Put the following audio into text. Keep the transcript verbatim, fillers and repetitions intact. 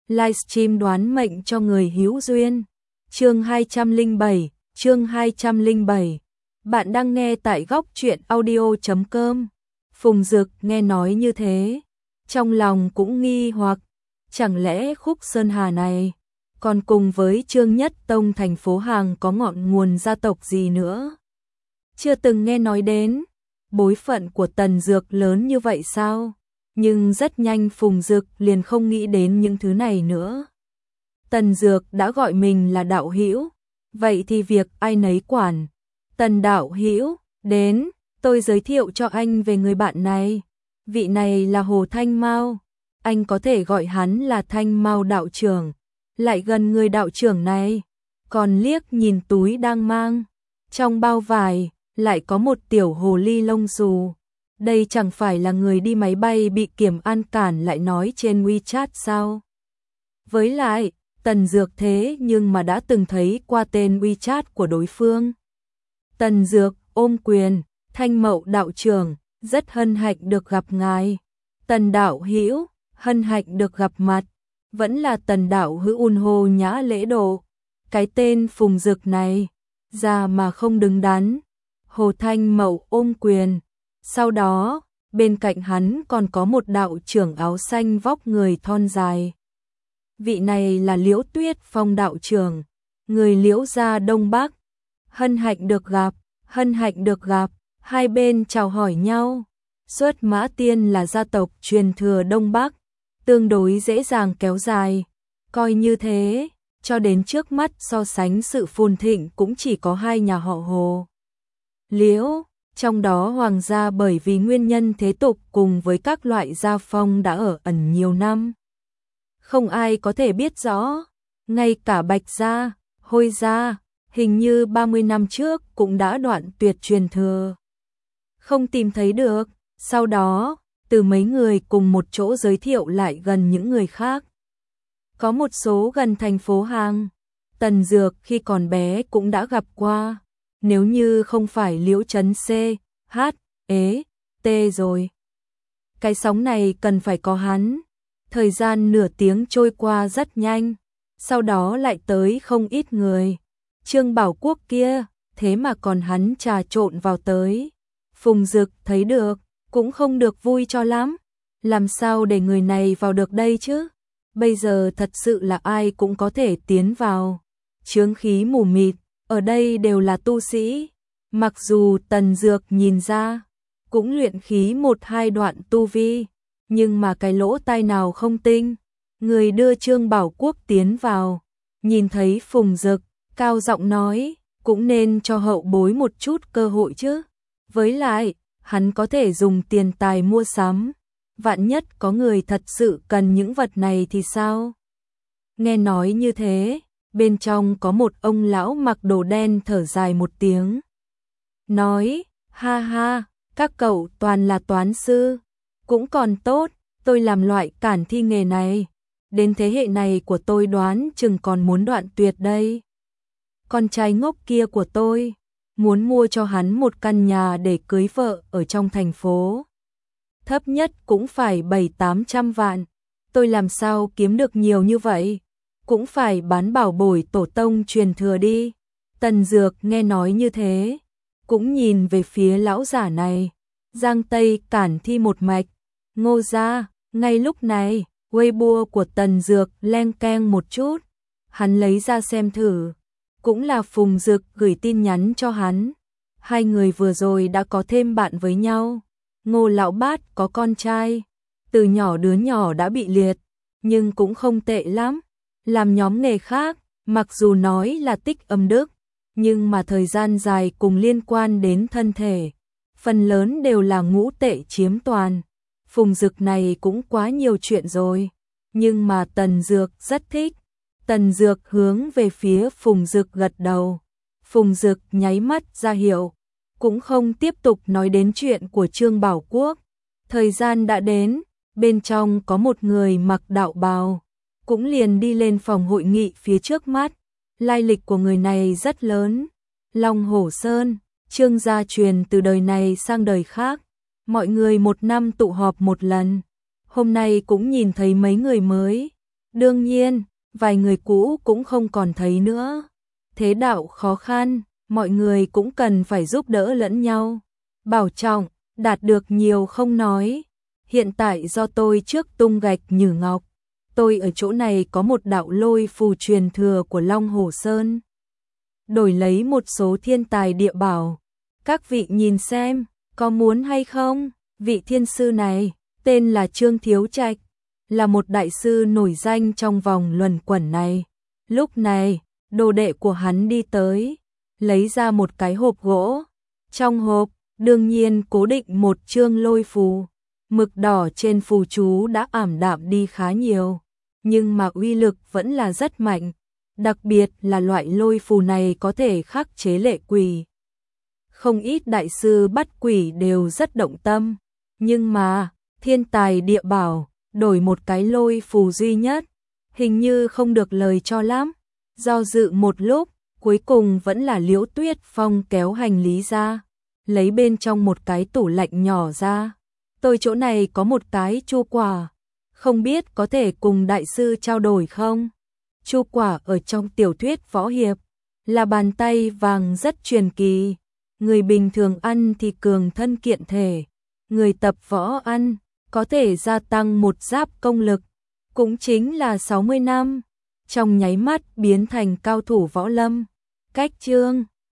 livestream đoán mệnh cho người hữu duyên. Chương hai trăm lẻ bảy, chương hai trăm lẻ bảy. Bạn đang nghe tại góc truyện audio chấm com. Phùng Dực nghe nói như thế, trong lòng cũng nghi hoặc, chẳng lẽ Khúc Sơn Hà này còn cùng với Trương Nhất Tông thành phố Hàng có ngọn nguồn gia tộc gì nữa? Chưa từng nghe nói đến, bối phận của Tần Dược lớn như vậy sao? Nhưng rất nhanh Phùng Dực liền không nghĩ đến những thứ này nữa. Tần Dược đã gọi mình là đạo hữu, vậy thì việc ai nấy quản. Tần đạo hữu, đến, tôi giới thiệu cho anh về người bạn này. Vị này là Hồ Thanh Mao, anh có thể gọi hắn là Thanh Mao đạo trưởng. Lại gần người đạo trưởng này, còn liếc nhìn túi đang mang. Trong bao vải, lại có một tiểu hồ ly lông xù. Đây chẳng phải là người đi máy bay bị kiểm an cản lại nói trên WeChat sao? Với lại, Tần Dược thế nhưng mà đã từng thấy qua tên WeChat của đối phương. Tần Dược ôm quyền, Thanh Mậu đạo trưởng, rất hân hạnh được gặp ngài. Tần đạo hữu, hân hạnh được gặp mặt. Vẫn là Tần đạo hữu ôn hồ nhã lễ độ. Cái tên Phùng Dực này, ra mà không đứng đắn. Hồ Thanh Mậu ôm quyền. Sau đó, bên cạnh hắn còn có một đạo trưởng áo xanh vóc người thon dài. Vị này là Liễu Tuyết Phong đạo trưởng, người Liễu gia Đông Bắc. Hân hạnh được gặp, hân hạnh được gặp, hai bên chào hỏi nhau. Xuất Mã Tiên là gia tộc truyền thừa Đông Bắc, tương đối dễ dàng kéo dài. Coi như thế, cho đến trước mắt so sánh sự phồn thịnh cũng chỉ có hai nhà họ Hồ. Liễu, trong đó Hoàng gia bởi vì nguyên nhân thế tục cùng với các loại gia phong đã ở ẩn nhiều năm. Không ai có thể biết rõ, ngay cả Bạch gia, Hôi gia, hình như ba mươi năm trước cũng đã đoạn tuyệt truyền thừa. Không tìm thấy được, sau đó, từ mấy người cùng một chỗ giới thiệu lại gần những người khác. Có một số gần thành phố Hàng, Tần Dược khi còn bé cũng đã gặp qua. Nếu như không phải Liễu Trấn C, H, ế, T rồi. Cái sóng này cần phải có hắn. Thời gian nửa tiếng trôi qua rất nhanh, sau đó lại tới không ít người. Trương Bảo Quốc kia, thế mà còn hắn trà trộn vào tới. Phùng Dực thấy được, cũng không được vui cho lắm. Làm sao để người này vào được đây chứ? Bây giờ thật sự là ai cũng có thể tiến vào. Chướng khí mù mịt. Ở đây đều là tu sĩ, mặc dù Tần Dược nhìn ra, cũng luyện khí một hai đoạn tu vi, nhưng mà cái lỗ tai nào không tinh. Người đưa Trương Bảo Quốc tiến vào, nhìn thấy Phùng Dực, cao giọng nói, cũng nên cho hậu bối một chút cơ hội chứ. Với lại, hắn có thể dùng tiền tài mua sắm, vạn nhất có người thật sự cần những vật này thì sao? Nghe nói như thế, bên trong có một ông lão mặc đồ đen thở dài một tiếng. Nói, ha ha, các cậu toàn là toán sư. Cũng còn tốt, tôi làm loại cản thi nghề này. Đến thế hệ này của tôi đoán chừng còn muốn đoạn tuyệt đây. Con trai ngốc kia của tôi, muốn mua cho hắn một căn nhà để cưới vợ ở trong thành phố. Thấp nhất cũng phải bảy tám trăm vạn. Tôi làm sao kiếm được nhiều như vậy? Cũng phải bán bảo bối tổ tông truyền thừa đi. Tần Dược nghe nói như thế, cũng nhìn về phía lão giả này. Giang Tây cản thi một mạch. Ngô gia, ngay lúc này, Weibo của Tần Dược leng keng một chút. Hắn lấy ra xem thử. Cũng là Phùng Dực gửi tin nhắn cho hắn. Hai người vừa rồi đã có thêm bạn với nhau. Ngô lão bát có con trai. Từ nhỏ đứa nhỏ đã bị liệt, nhưng cũng không tệ lắm. Làm nhóm nghề khác, mặc dù nói là tích âm đức, nhưng mà thời gian dài cùng liên quan đến thân thể, phần lớn đều là ngũ tệ chiếm toàn. Phùng Dực này cũng quá nhiều chuyện rồi, nhưng mà Tần Dược rất thích. Tần Dược hướng về phía Phùng Dực gật đầu. Phùng Dực nháy mắt ra hiệu, cũng không tiếp tục nói đến chuyện của Trương Bảo Quốc. Thời gian đã đến, bên trong có một người mặc đạo bào, cũng liền đi lên phòng hội nghị phía trước mắt. Lai lịch của người này rất lớn. Long Hổ Sơn, Trương gia truyền từ đời này sang đời khác. Mọi người một năm tụ họp một lần. Hôm nay cũng nhìn thấy mấy người mới. Đương nhiên, vài người cũ cũng không còn thấy nữa. Thế đạo khó khăn, mọi người cũng cần phải giúp đỡ lẫn nhau. Bảo trọng, đạt được nhiều không nói. Hiện tại do tôi trước tung gạch nhử ngọc, tôi ở chỗ này có một đạo lôi phù truyền thừa của Long Hồ Sơn. Đổi lấy một số thiên tài địa bảo. Các vị nhìn xem, có muốn hay không? Vị thiên sư này, tên là Trương Thiếu Trạch, là một đại sư nổi danh trong vòng luẩn quẩn này. Lúc này, đồ đệ của hắn đi tới, lấy ra một cái hộp gỗ. Trong hộp, đương nhiên cố định một chương lôi phù. Mực đỏ trên phù chú đã ảm đạm đi khá nhiều, nhưng mà uy lực vẫn là rất mạnh. Đặc biệt là loại lôi phù này có thể khắc chế lệ quỷ. Không ít đại sư bắt quỷ đều rất động tâm, nhưng mà thiên tài địa bảo đổi một cái lôi phù duy nhất, hình như không được lời cho lắm. Do dự một lúc, cuối cùng vẫn là Liễu Tuyết Phong kéo hành lý ra, lấy bên trong một cái tủ lạnh nhỏ ra. Tôi chỗ này có một cái chu quả, không biết có thể cùng đại sư trao đổi không? Chu quả ở trong tiểu thuyết võ hiệp là bàn tay vàng rất truyền kỳ. Người bình thường ăn thì cường thân kiện thể, người tập võ ăn có thể gia tăng một giáp công lực, cũng chính là sáu mươi năm, trong nháy mắt biến thành cao thủ võ lâm. Cách chương